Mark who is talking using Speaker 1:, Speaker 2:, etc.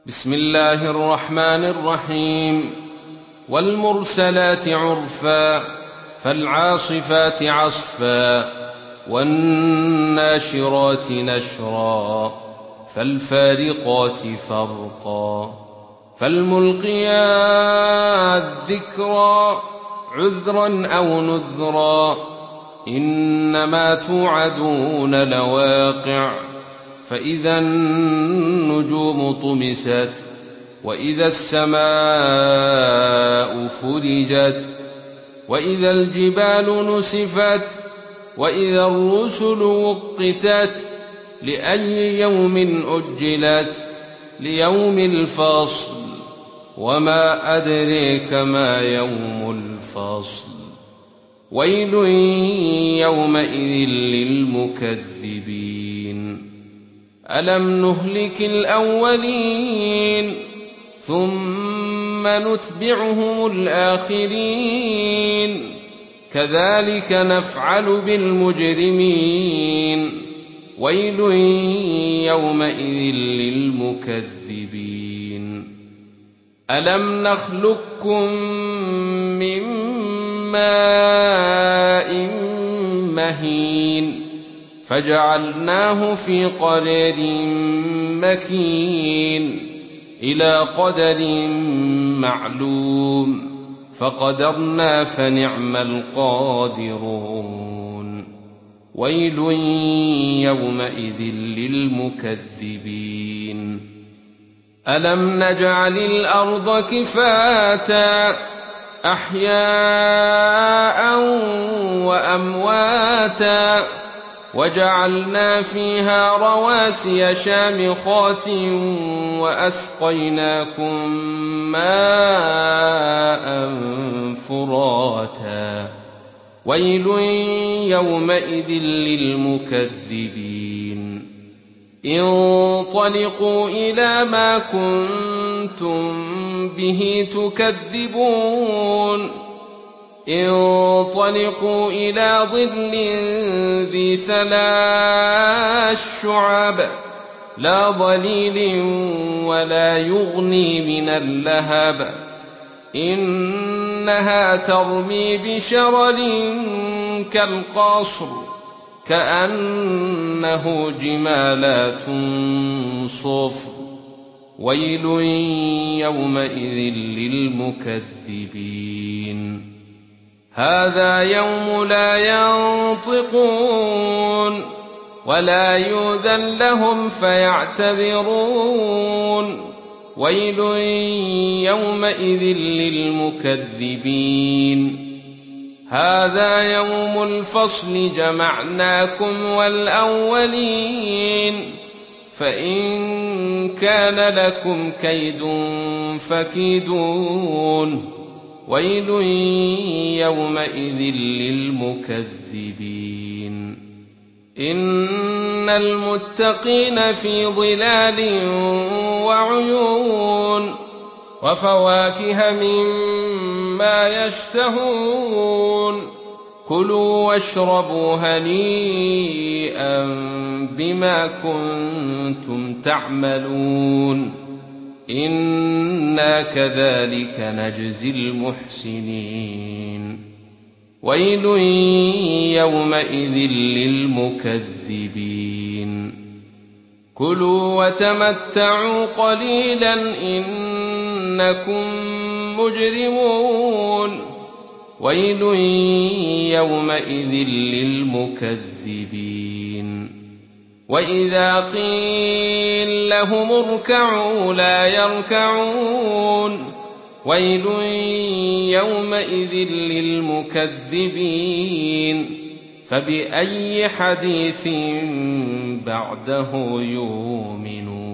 Speaker 1: بسم الله الرحمن الرحيم. والمرسلات عرفا فالعاصفات عصفا والناشرات نشرا فالفارقات فرقا فالملقيات ذكرا عذرا أو نذرا إنما توعدون لواقع فإذا النجوم طمست وإذا السماء فرجت وإذا الجبال نسفت وإذا الرسل وقتت لأي يوم أجلت ليوم الفصل وما أدريك ما يوم الفصل ويل يومئذ للمكذبين ألم نهلك الأولين ثم نتبعهم الآخرين كذلك نفعل بالمجرمين ويل يومئذ للمكذبين ألم نخلقكم من ماء مهين فجعلناه في قرار مكين إلى قدر معلوم فقدرنا فنعم القادرون ويل يومئذ للمكذبين ألم نجعل الأرض كفاتا أحياء وأمواتا وجعلنا فيها رواسي شامخات وأسقيناكم ماء فراتا ويل يومئذ للمكذبين انطلقوا إلى ما كنتم به تكذبون انطلقوا إلى ظل ذي 3 شعب لا ظليل ولا يغني من اللهب إنها ترمي بشرر كالقصر كأنه جمالات صفر ويل يومئذ للمكذبين هذا يوم لا ينطقون ولا يؤذن لهم فيعتذرون ويل يومئذ للمكذبين هذا يوم الفصل جمعناكم والأولين فإن كان لكم كيد فكيدون ويل يومئذ للمكذبين إن المتقين في ظلال وعيون وفواكه مما يشتهون كلوا واشربوا هنيئا بما كنتم تعملون إنا كذلك نجزي المحسنين ويل يومئذ للمكذبين كلوا وتمتعوا قليلا إنكم مجرمون ويل يومئذ للمكذبين وإذا قيل لهم اركعوا لا يركعون ويل يومئذ للمكذبين فبأي حديث بعده يؤمنون